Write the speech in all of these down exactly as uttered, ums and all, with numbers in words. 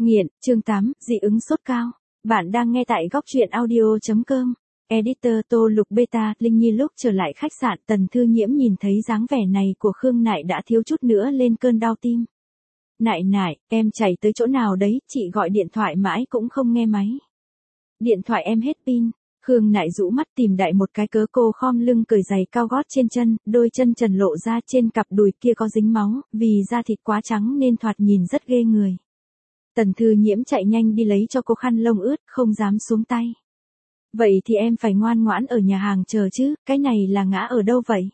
Nghiện, chương tám, dị ứng sốt cao. Bạn đang nghe tại góc truyện audio chấm com. Editor Tô Lục Beta, Linh Nhi lúc trở lại khách sạn Tần Thư Nhiễm nhìn thấy dáng vẻ này của Khương Nại đã thiếu chút nữa lên cơn đau tim. Nại nại, em chạy tới chỗ nào đấy, chị gọi điện thoại mãi cũng không nghe máy. Điện thoại em hết pin. Khương Nại rũ mắt tìm đại một cái cớ, cô khom lưng cởi giày cao gót trên chân, đôi chân trần lộ ra, trên cặp đùi kia có dính máu, vì da thịt quá trắng nên thoạt nhìn rất ghê người. Tần Thư Nhiễm chạy nhanh đi lấy cho cô khăn lông ướt, không dám xuống tay. Vậy thì em phải ngoan ngoãn ở nhà hàng chờ chứ, cái này là ngã ở đâu vậy?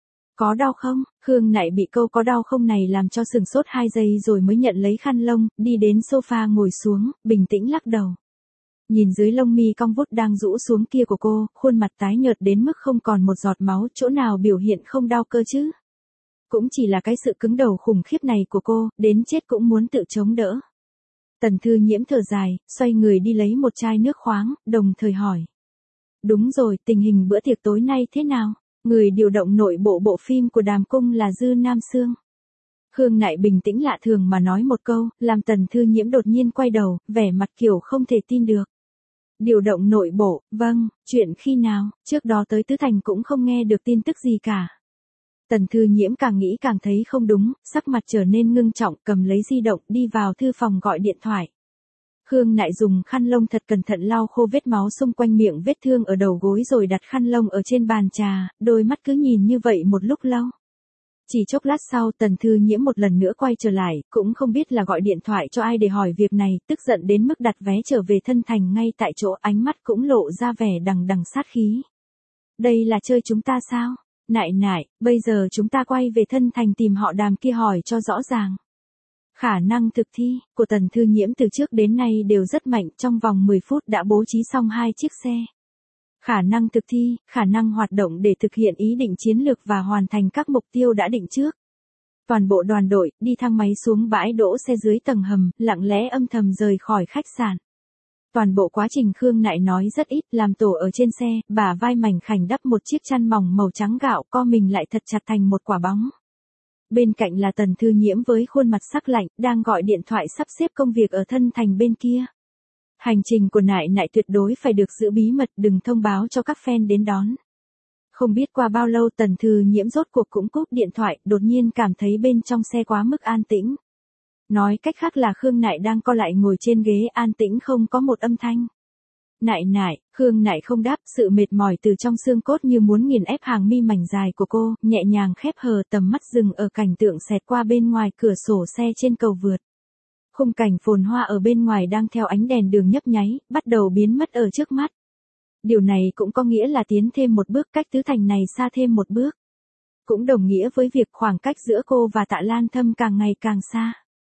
Có đau không? Khương Nại bị câu có đau không này làm cho sừng sốt hai giây rồi mới nhận lấy khăn lông, đi đến sofa ngồi xuống, bình tĩnh lắc đầu. Nhìn dưới lông mi cong vút đang rũ xuống kia của cô, khuôn mặt tái nhợt đến mức không còn một giọt máu, chỗ nào biểu hiện không đau cơ chứ? Cũng chỉ là cái sự cứng đầu khủng khiếp này của cô, đến chết cũng muốn tự chống đỡ. Tần Thư Nhiễm thở dài, xoay người đi lấy một chai nước khoáng, đồng thời hỏi. Đúng rồi, tình hình bữa tiệc tối nay thế nào? Người điều động nội bộ bộ phim của Đàm Cung là Dư Nam Sương. Khương Nại bình tĩnh lạ thường mà nói một câu, làm Tần Thư Nhiễm đột nhiên quay đầu, vẻ mặt kiểu không thể tin được. Điều động nội bộ, vâng, chuyện khi nào, trước đó tới Tứ Thành cũng không nghe được tin tức gì cả. Tần Thư Nhiễm càng nghĩ càng thấy không đúng, sắc mặt trở nên ngưng trọng, cầm lấy di động, đi vào thư phòng gọi điện thoại. Khương Nại dùng khăn lông thật cẩn thận lau khô vết máu xung quanh miệng vết thương ở đầu gối rồi đặt khăn lông ở trên bàn trà, đôi mắt cứ nhìn như vậy một lúc lâu. Chỉ chốc lát sau Tần Thư Nhiễm một lần nữa quay trở lại, cũng không biết là gọi điện thoại cho ai để hỏi việc này, tức giận đến mức đặt vé trở về Thân Thành ngay tại chỗ, ánh mắt cũng lộ ra vẻ đằng đằng sát khí. Đây là chơi chúng ta sao? Nại nại, bây giờ chúng ta quay về Thân Thành tìm họ Đàm kia hỏi cho rõ ràng. Khả năng thực thi của Tần Thư Nhiễm từ trước đến nay đều rất mạnh, trong vòng mười phút đã bố trí xong hai chiếc xe. Khả năng thực thi, khả năng hoạt động để thực hiện ý định chiến lược và hoàn thành các mục tiêu đã định trước. Toàn bộ đoàn đội đi thang máy xuống bãi đỗ xe dưới tầng hầm, lặng lẽ âm thầm rời khỏi khách sạn. Toàn bộ quá trình Khương Nại nói rất ít, làm tổ ở trên xe, bả vai mảnh khảnh đắp một chiếc chăn mỏng màu trắng gạo, co mình lại thật chặt thành một quả bóng. Bên cạnh là Tần Thư Nhiễm với khuôn mặt sắc lạnh, đang gọi điện thoại sắp xếp công việc ở Thân Thành bên kia. Hành trình của Nại Nại tuyệt đối phải được giữ bí mật, đừng thông báo cho các fan đến đón. Không biết qua bao lâu Tần Thư Nhiễm rốt cuộc cũng cúp điện thoại, đột nhiên cảm thấy bên trong xe quá mức an tĩnh. Nói cách khác là Khương Nại đang co lại ngồi trên ghế an tĩnh không có một âm thanh. Nại nại, Khương Nại không đáp, sự mệt mỏi từ trong xương cốt như muốn nghiền ép hàng mi mảnh dài của cô, nhẹ nhàng khép hờ, tầm mắt dừng ở cảnh tượng xẹt qua bên ngoài cửa sổ xe trên cầu vượt. Khung cảnh phồn hoa ở bên ngoài đang theo ánh đèn đường nhấp nháy, bắt đầu biến mất ở trước mắt. Điều này cũng có nghĩa là tiến thêm một bước, cách Tứ Thành này xa thêm một bước. Cũng đồng nghĩa với việc khoảng cách giữa cô và Tạ Lan Thâm càng ngày càng xa.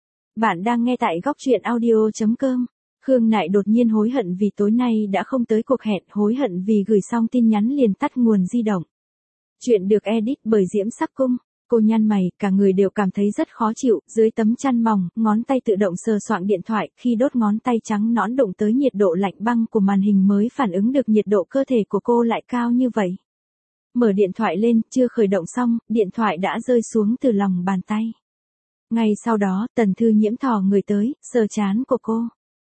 Bạn đang nghe tại góc truyện audio chấm com. Khương Nại đột nhiên hối hận vì tối nay đã không tới cuộc hẹn, hối hận vì gửi xong tin nhắn liền tắt nguồn di động. Chuyện được edit bởi Diễm Sắc Cung. Cô nhăn mày, cả người đều cảm thấy rất khó chịu, dưới tấm chăn mỏng, ngón tay tự động sờ soạng điện thoại, khi đốt ngón tay trắng nõn đụng tới nhiệt độ lạnh băng của màn hình mới phản ứng được nhiệt độ cơ thể của cô lại cao như vậy. Mở điện thoại lên, chưa khởi động xong, điện thoại đã rơi xuống từ lòng bàn tay. Ngay sau đó, Tần Thư Nhiễm thò người tới, sờ trán của cô.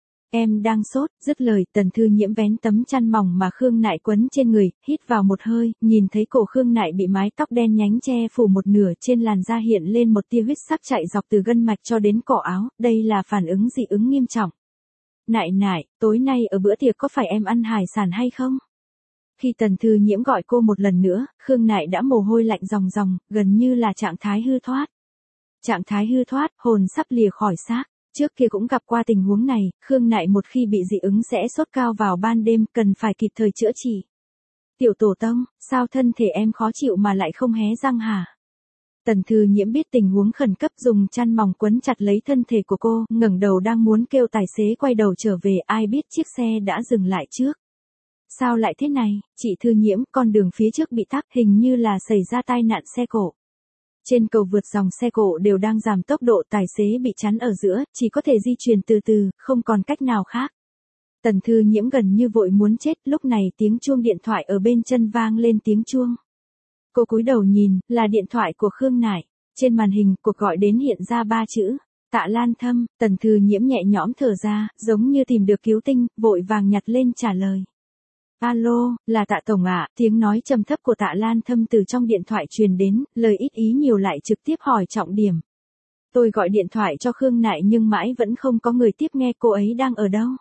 Em đang sốt, dứt lời, Tần Thư Nhiễm vén tấm chăn mỏng mà Khương Nại quấn trên người, hít vào một hơi, nhìn thấy cổ Khương Nại bị mái tóc đen nhánh che phủ một nửa, trên làn da hiện lên một tia huyết sắc chạy dọc từ gân mạch cho đến cổ áo, đây là phản ứng dị ứng nghiêm trọng. Nại nại, tối nay ở bữa tiệc có phải em ăn hải sản hay không? Khi Tần Thư Nhiễm gọi cô một lần nữa, Khương Nại đã mồ hôi lạnh ròng ròng, gần như là trạng thái hư thoát. Trạng thái hư thoát, hồn sắp lìa khỏi xác. Trước kia cũng gặp qua tình huống này, Khương Nại một khi bị dị ứng sẽ sốt cao vào ban đêm, cần phải kịp thời chữa trị. Tiểu tổ tông, sao thân thể em khó chịu mà lại không hé răng hả? Tần Thư Nhiễm biết tình huống khẩn cấp, dùng chăn mỏng quấn chặt lấy thân thể của cô, ngẩng đầu đang muốn kêu tài xế quay đầu trở về, ai biết chiếc xe đã dừng lại trước. Sao lại thế này, chị Thư Nhiễm, con đường phía trước bị tắc, hình như là xảy ra tai nạn xe cộ. Trên cầu vượt dòng xe cộ đều đang giảm tốc độ, tài xế bị chắn ở giữa, chỉ có thể di chuyển từ từ, không còn cách nào khác. Tần Thư Nhiễm gần như vội muốn chết, lúc này tiếng chuông điện thoại ở bên chân vang lên tiếng chuông. Cô cúi đầu nhìn, là điện thoại của Khương Nại. Trên màn hình, cuộc gọi đến hiện ra ba chữ. Tạ Lan Thâm, Tần Thư Nhiễm nhẹ nhõm thở ra, giống như tìm được cứu tinh, vội vàng nhặt lên trả lời. Alo, là Tạ Tổng ạ, tiếng nói trầm thấp của Tạ Lan Thâm từ trong điện thoại truyền đến, lời ít ý nhiều lại trực tiếp hỏi trọng điểm. Tôi gọi điện thoại cho Khương Nại nhưng mãi vẫn không có người tiếp nghe, cô ấy đang ở đâu?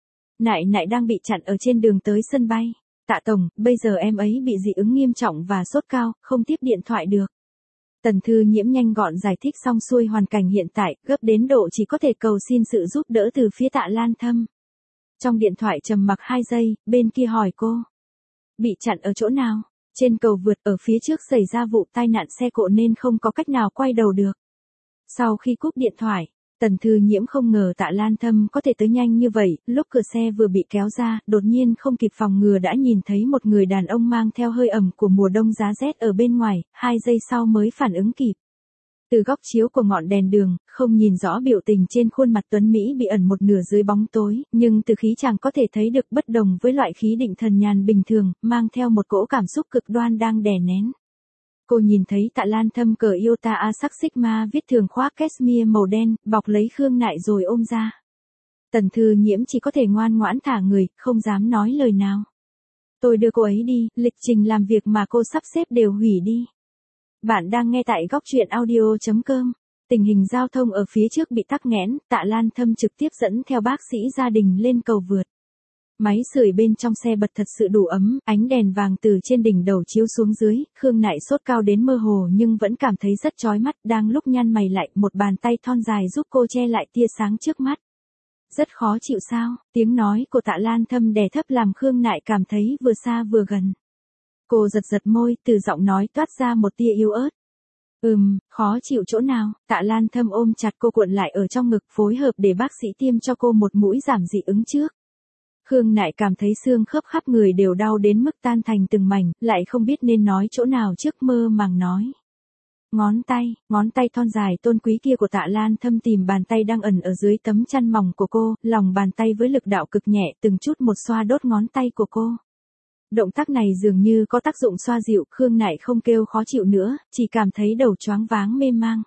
Nại Nại đang bị chặn ở trên đường tới sân bay. Tạ Tổng, bây giờ em ấy bị dị ứng nghiêm trọng và sốt cao, không tiếp điện thoại được. Tần Thư Nhiễm nhanh gọn giải thích xong xuôi hoàn cảnh hiện tại, gấp đến độ chỉ có thể cầu xin sự giúp đỡ từ phía Tạ Lan Thâm. Trong điện thoại trầm mặc hai giây, bên kia hỏi cô. Bị chặn ở chỗ nào? Trên cầu vượt, ở phía trước xảy ra vụ tai nạn xe cộ nên không có cách nào quay đầu được. Sau khi cúp điện thoại, Tần Thư Nhiễm không ngờ Tạ Lan Thâm có thể tới nhanh như vậy, lúc cửa xe vừa bị kéo ra, đột nhiên không kịp phòng ngừa đã nhìn thấy một người đàn ông mang theo hơi ẩm của mùa đông giá rét ở bên ngoài, hai giây sau mới phản ứng kịp. Từ góc chiếu của ngọn đèn đường, không nhìn rõ biểu tình trên khuôn mặt tuấn Mỹ bị ẩn một nửa dưới bóng tối, nhưng từ khí chàng có thể thấy được bất đồng với loại khí định thần nhàn bình thường, mang theo một cỗ cảm xúc cực đoan đang đè nén. Cô nhìn thấy Tạ Lan Thâm cởi Iota A sắc Sigma viết thường khoác cashmere màu đen, bọc lấy Khương Nại rồi ôm ra. Tần Thư Nhiễm chỉ có thể ngoan ngoãn thả người, không dám nói lời nào. Tôi đưa cô ấy đi, lịch trình làm việc mà cô sắp xếp đều hủy đi. Bạn đang nghe tại góc truyện audio chấm com. Tình hình giao thông ở phía trước bị tắc nghẽn, Tạ Lan Thâm trực tiếp dẫn theo bác sĩ gia đình lên cầu vượt. Máy sưởi bên trong xe bật thật sự đủ ấm, ánh đèn vàng từ trên đỉnh đầu chiếu xuống dưới, Khương Nại sốt cao đến mơ hồ nhưng vẫn cảm thấy rất chói mắt, đang lúc nhăn mày lại, một bàn tay thon dài giúp cô che lại tia sáng trước mắt. Rất khó chịu sao? Tiếng nói của Tạ Lan Thâm đè thấp làm Khương Nại cảm thấy vừa xa vừa gần. Cô giật giật môi, từ giọng nói toát ra một tia yếu ớt. Ừm, khó chịu chỗ nào? Tạ Lan Thâm ôm chặt cô cuộn lại ở trong ngực, phối hợp để bác sĩ tiêm cho cô một mũi giảm dị ứng trước. Khương Nại cảm thấy xương khớp khắp người đều đau đến mức tan thành từng mảnh, lại không biết nên nói chỗ nào trước, mơ màng nói. Ngón tay, ngón tay thon dài tôn quý kia của Tạ Lan Thâm tìm bàn tay đang ẩn ở dưới tấm chăn mỏng của cô, lòng bàn tay với lực đạo cực nhẹ từng chút một xoa đốt ngón tay của cô. Động tác này dường như có tác dụng xoa dịu, Khương Nại không kêu khó chịu nữa, chỉ cảm thấy đầu choáng váng mê mang.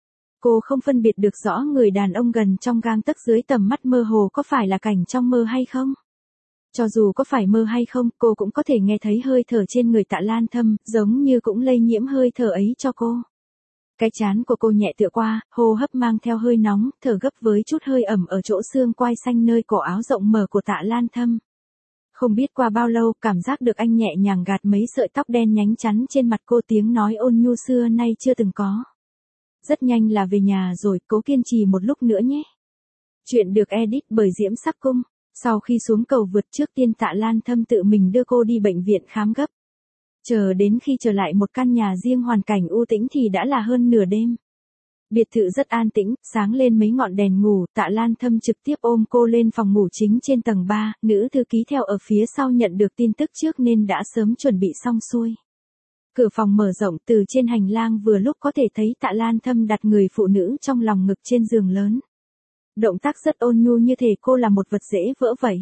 Cô không phân biệt được rõ người đàn ông gần trong gang tấc dưới tầm mắt mơ hồ có phải là cảnh trong mơ hay không. Cho dù có phải mơ hay không, cô cũng có thể nghe thấy hơi thở trên người Tạ Lan Thâm, giống như cũng lây nhiễm hơi thở ấy cho cô. Cái trán của cô nhẹ tựa qua, hô hấp mang theo hơi nóng, thở gấp với chút hơi ẩm ở chỗ xương quai xanh nơi cổ áo rộng mở của Tạ Lan Thâm. Không biết qua bao lâu, cảm giác được anh nhẹ nhàng gạt mấy sợi tóc đen nhánh chắn trên mặt cô, tiếng nói ôn nhu xưa nay chưa từng có. Rất nhanh là về nhà rồi, cố kiên trì một lúc nữa nhé. Chuyện được edit bởi Diễm Sắc Cung. Sau khi xuống cầu vượt, trước tiên Tạ Lan Thâm tự mình đưa cô đi bệnh viện khám gấp. Chờ đến khi trở lại một căn nhà riêng hoàn cảnh u tĩnh thì đã là hơn nửa đêm. Biệt thự rất an tĩnh, sáng lên mấy ngọn đèn ngủ, Tạ Lan Thâm trực tiếp ôm cô lên phòng ngủ chính trên tầng ba, nữ thư ký theo ở phía sau nhận được tin tức trước nên đã sớm chuẩn bị xong xuôi. Cửa phòng mở rộng, từ trên hành lang vừa lúc có thể thấy Tạ Lan Thâm đặt người phụ nữ trong lòng ngực trên giường lớn. Động tác rất ôn nhu như thể cô là một vật dễ vỡ vậy.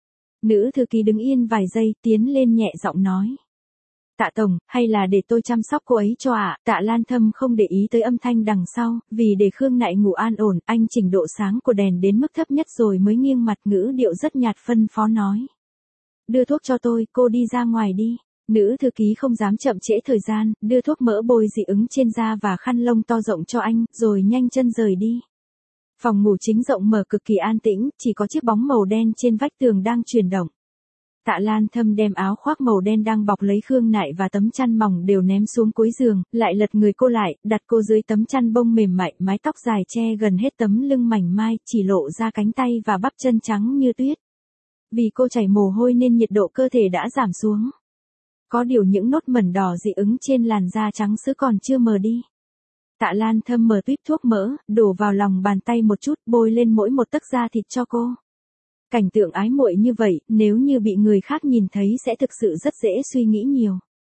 Nữ thư ký đứng yên vài giây, tiến lên nhẹ giọng nói. Tạ Tổng, hay là để tôi chăm sóc cô ấy cho ạ? À? Tạ Lan Thâm không để ý tới âm thanh đằng sau, vì để Khương Nại ngủ an ổn, anh chỉnh độ sáng của đèn đến mức thấp nhất rồi mới nghiêng mặt, ngữ điệu rất nhạt phân phó nói. Đưa thuốc cho tôi, cô đi ra ngoài đi. Nữ thư ký không dám chậm trễ thời gian, đưa thuốc mỡ bôi dị ứng trên da và khăn lông to rộng cho anh, rồi nhanh chân rời đi. Phòng ngủ chính rộng mở cực kỳ an tĩnh, chỉ có chiếc bóng màu đen trên vách tường đang chuyển động. Tạ Lan Thâm đem áo khoác màu đen đang bọc lấy Khương Nại và tấm chăn mỏng đều ném xuống cuối giường, lại lật người cô lại, đặt cô dưới tấm chăn bông mềm mại, mái tóc dài che gần hết tấm lưng mảnh mai, chỉ lộ ra cánh tay và bắp chân trắng như tuyết. Vì cô chảy mồ hôi nên nhiệt độ cơ thể đã giảm xuống. Có điều những nốt mẩn đỏ dị ứng trên làn da trắng sữa còn chưa mờ đi. Tạ Lan Thâm mở tuýp thuốc mỡ, đổ vào lòng bàn tay một chút, bôi lên mỗi một tấc da thịt cho cô. Cảnh tượng ái muội như vậy, nếu như bị người khác nhìn thấy sẽ thực sự rất dễ suy nghĩ nhiều.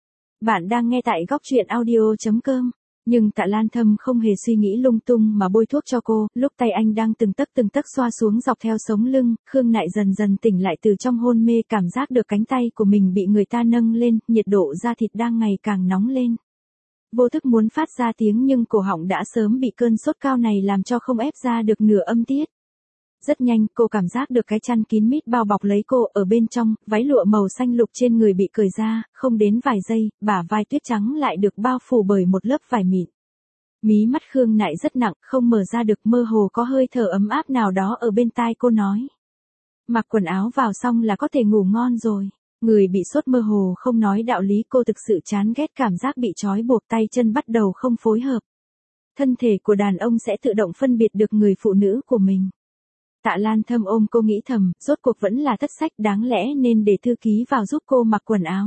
Bạn đang nghe tại góc truyện audio chấm com. Nhưng Tạ Lan Thâm không hề suy nghĩ lung tung mà bôi thuốc cho cô, lúc tay anh đang từng tấc từng tấc xoa xuống dọc theo sống lưng, Khương Nại dần dần tỉnh lại từ trong hôn mê, cảm giác được cánh tay của mình bị người ta nâng lên, nhiệt độ da thịt đang ngày càng nóng lên. Vô thức muốn phát ra tiếng nhưng cổ họng đã sớm bị cơn sốt cao này làm cho không ép ra được nửa âm tiết. Rất nhanh, cô cảm giác được cái chăn kín mít bao bọc lấy cô ở bên trong, váy lụa màu xanh lục trên người bị cởi ra, không đến vài giây, bả vai tuyết trắng lại được bao phủ bởi một lớp vải mịn. Mí mắt Khương Nại rất nặng, không mở ra được, mơ hồ có hơi thở ấm áp nào đó ở bên tai cô nói. Mặc quần áo vào xong là có thể ngủ ngon rồi. Người bị sốt mơ hồ không nói đạo lý, cô thực sự chán ghét cảm giác bị trói buộc, tay chân bắt đầu không phối hợp. Thân thể của đàn ông sẽ tự động phân biệt được người phụ nữ của mình. Tạ Lan Thâm ôm cô nghĩ thầm, rốt cuộc vẫn là thất sách, đáng lẽ nên để thư ký vào giúp cô mặc quần áo.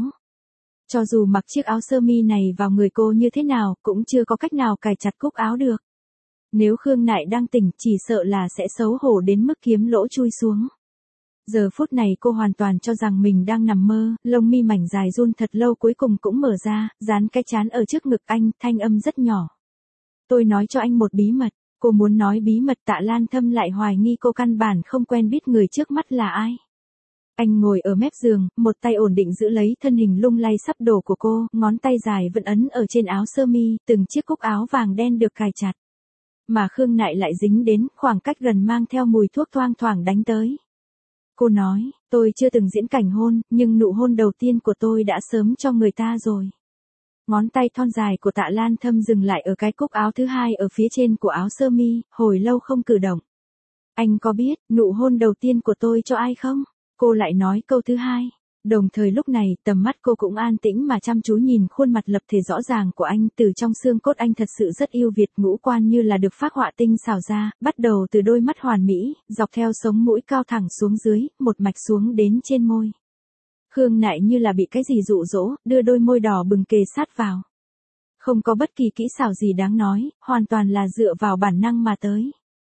Cho dù mặc chiếc áo sơ mi này vào người cô như thế nào, cũng chưa có cách nào cài chặt cúc áo được. Nếu Khương Nại đang tỉnh, chỉ sợ là sẽ xấu hổ đến mức kiếm lỗ chui xuống. Giờ phút này cô hoàn toàn cho rằng mình đang nằm mơ, lông mi mảnh dài run thật lâu cuối cùng cũng mở ra, dán cái trán ở trước ngực anh, thanh âm rất nhỏ. Tôi nói cho anh một bí mật. Cô muốn nói bí mật, Tạ Lan Thâm lại hoài nghi cô căn bản không quen biết người trước mắt là ai. Anh ngồi ở mép giường, một tay ổn định giữ lấy thân hình lung lay sắp đổ của cô, ngón tay dài vẫn ấn ở trên áo sơ mi, từng chiếc cúc áo vàng đen được cài chặt. Mà Khương Nại lại dính đến, khoảng cách gần mang theo mùi thuốc thoang thoảng đánh tới. Cô nói, tôi chưa từng diễn cảnh hôn, nhưng nụ hôn đầu tiên của tôi đã sớm cho người ta rồi. Ngón tay thon dài của Tạ Lan Thâm dừng lại ở cái cúc áo thứ hai ở phía trên của áo sơ mi, hồi lâu không cử động. Anh có biết, nụ hôn đầu tiên của tôi cho ai không? Cô lại nói câu thứ hai. Đồng thời lúc này, tầm mắt cô cũng an tĩnh mà chăm chú nhìn khuôn mặt lập thể rõ ràng của anh, từ trong xương cốt anh thật sự rất yêu Việt, ngũ quan như là được phác họa tinh xảo ra, bắt đầu từ đôi mắt hoàn mỹ, dọc theo sống mũi cao thẳng xuống dưới, một mạch xuống đến trên môi. Khương Nại như là bị cái gì dụ dỗ, đưa đôi môi đỏ bừng kề sát vào. Không có bất kỳ kỹ xảo gì đáng nói, hoàn toàn là dựa vào bản năng mà tới.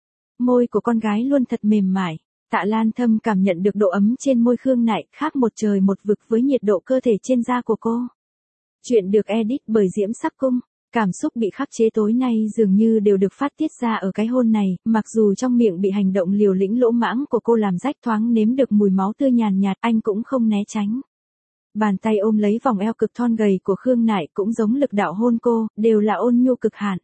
Môi của con gái luôn thật mềm mại. Tạ Lan Thâm cảm nhận được độ ấm trên môi Khương Nại, khác một trời một vực với nhiệt độ cơ thể trên da của cô. Chuyện được edit bởi Diễm Sắc Cung. Cảm xúc bị khắc chế tối nay dường như đều được phát tiết ra ở cái hôn này, mặc dù trong miệng bị hành động liều lĩnh lỗ mãng của cô làm rách, thoáng nếm được mùi máu tươi nhàn nhạt, anh cũng không né tránh. Bàn tay ôm lấy vòng eo cực thon gầy của Khương Nại cũng giống lực đạo hôn cô, đều là ôn nhu cực hạn.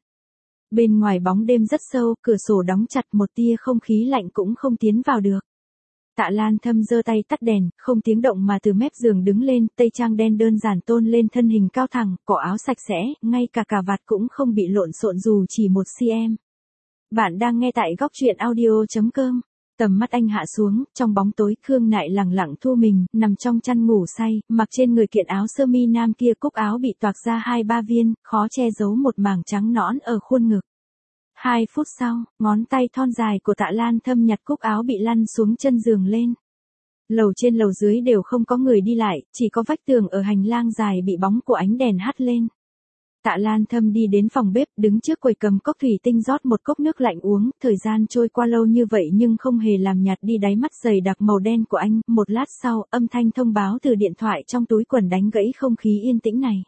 Bên ngoài bóng đêm rất sâu, cửa sổ đóng chặt, một tia không khí lạnh cũng không tiến vào được. Tạ Lan Thâm giơ tay tắt đèn, không tiếng động mà từ mép giường đứng lên, tây trang đen đơn giản tôn lên thân hình cao thẳng, cổ áo sạch sẽ, ngay cả cà vạt cũng không bị lộn xộn dù chỉ một xăng-ti-mét. Bạn đang nghe tại góc truyện audio chấm com. Tầm mắt anh hạ xuống, trong bóng tối, Khương Nại lẳng lặng thu mình, nằm trong chăn ngủ say, mặc trên người kiện áo sơ mi nam kia, cúc áo bị toạc ra hai ba viên, khó che giấu một mảng trắng nõn ở khuôn ngực. Hai phút sau, ngón tay thon dài của Tạ Lan Thâm nhặt cúc áo bị lăn xuống chân giường lên. Lầu trên lầu dưới đều không có người đi lại, chỉ có vách tường ở hành lang dài bị bóng của ánh đèn hắt lên. Tạ Lan Thâm đi đến phòng bếp, đứng trước quầy cầm cốc thủy tinh rót một cốc nước lạnh uống, thời gian trôi qua lâu như vậy nhưng không hề làm nhạt đi đáy mắt dày đặc màu đen của anh. Một lát sau, âm thanh thông báo từ điện thoại trong túi quần đánh gãy không khí yên tĩnh này.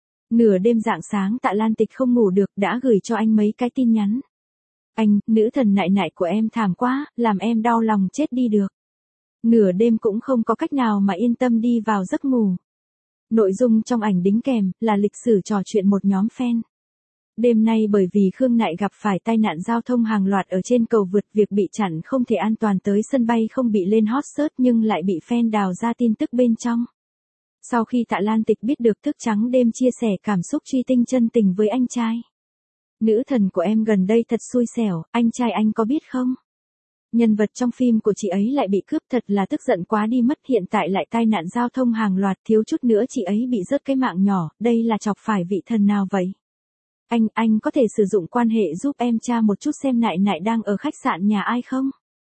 Nửa đêm rạng sáng, Tạ Lan Tịch không ngủ được, đã gửi cho anh mấy cái tin nhắn. Anh, nữ thần Nại Nại của em thảm quá, làm em đau lòng chết đi được. Nửa đêm cũng không có cách nào mà yên tâm đi vào giấc ngủ. Nội dung trong ảnh đính kèm là lịch sử trò chuyện một nhóm fan. Đêm nay bởi vì Khương Nại gặp phải tai nạn giao thông hàng loạt ở trên cầu vượt, việc bị chặn không thể an toàn tới sân bay, không bị lên hot search nhưng lại bị fan đào ra tin tức bên trong. Sau khi Tạ Lan Tịch biết được, thức trắng đêm chia sẻ cảm xúc truy tinh chân tình với anh trai. Nữ thần của em gần đây thật xui xẻo, anh trai anh có biết không? Nhân vật trong phim của chị ấy lại bị cướp, thật là tức giận quá đi mất, hiện tại lại tai nạn giao thông hàng loạt, thiếu chút nữa chị ấy bị rớt cái mạng nhỏ, đây là chọc phải vị thần nào vậy? Anh, anh có thể sử dụng quan hệ giúp em tra một chút xem Nại Nại đang ở khách sạn nhà ai không?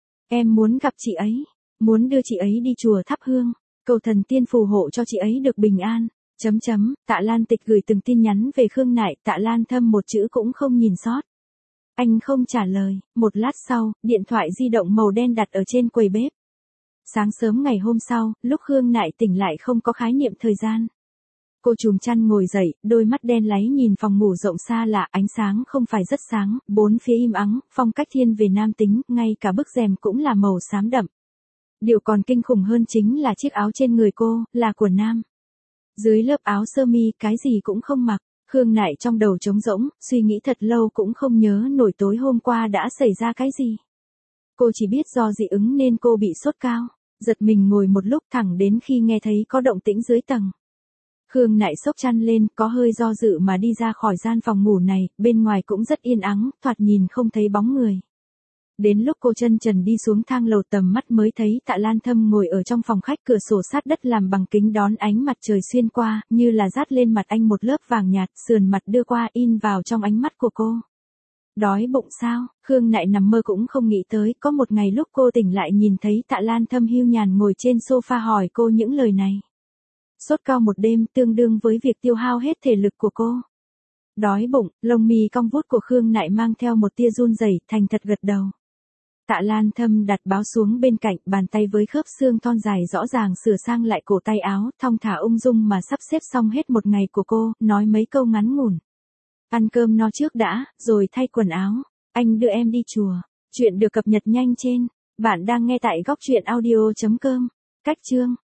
Em muốn gặp chị ấy, muốn đưa chị ấy đi chùa thắp hương, cầu thần tiên phù hộ cho chị ấy được bình an. Chấm chấm, Tạ Lan Tịch gửi từng tin nhắn về Khương Nại, Tạ Lan Thâm một chữ cũng không nhìn sót. Anh không trả lời, một lát sau, điện thoại di động màu đen đặt ở trên quầy bếp. Sáng sớm ngày hôm sau, lúc Khương Nại tỉnh lại không có khái niệm thời gian. Cô chùm chăn ngồi dậy, đôi mắt đen láy nhìn phòng ngủ rộng xa lạ, ánh sáng không phải rất sáng, bốn phía im ắng, phong cách thiên về nam tính, ngay cả bức rèm cũng là màu xám đậm. Điều còn kinh khủng hơn chính là chiếc áo trên người cô, là của nam. Dưới lớp áo sơ mi, cái gì cũng không mặc. Khương Nại trong đầu trống rỗng, suy nghĩ thật lâu cũng không nhớ nổi tối hôm qua đã xảy ra cái gì. Cô chỉ biết do dị ứng nên cô bị sốt cao, giật mình ngồi một lúc thẳng đến khi nghe thấy có động tĩnh dưới tầng. Khương Nại xốc chăn lên, có hơi do dự mà đi ra khỏi gian phòng ngủ này, bên ngoài cũng rất yên ắng, thoạt nhìn không thấy bóng người. Đến lúc cô chân trần đi xuống thang lầu tầm mắt mới thấy Tạ Lan Thâm ngồi ở trong phòng khách, cửa sổ sát đất làm bằng kính đón ánh mặt trời xuyên qua, như là dát lên mặt anh một lớp vàng nhạt, sườn mặt đưa qua in vào trong ánh mắt của cô. Đói bụng sao? Khương Nại nằm mơ cũng không nghĩ tới, có một ngày lúc cô tỉnh lại nhìn thấy Tạ Lan Thâm hưu nhàn ngồi trên sofa hỏi cô những lời này. Sốt cao một đêm tương đương với việc tiêu hao hết thể lực của cô. Đói bụng, lông mi cong vút của Khương Nại mang theo một tia run rẩy, thành thật gật đầu. Tạ Lan Thâm đặt báo xuống bên cạnh, bàn tay với khớp xương thon dài rõ ràng sửa sang lại cổ tay áo, thong thả ung dung mà sắp xếp xong hết một ngày của cô, nói mấy câu ngắn ngủn. Ăn cơm no trước đã, rồi thay quần áo. Anh đưa em đi chùa. Chuyện được cập nhật nhanh trên. Bạn đang nghe tại góc truyện audio chấm com. Cách chương.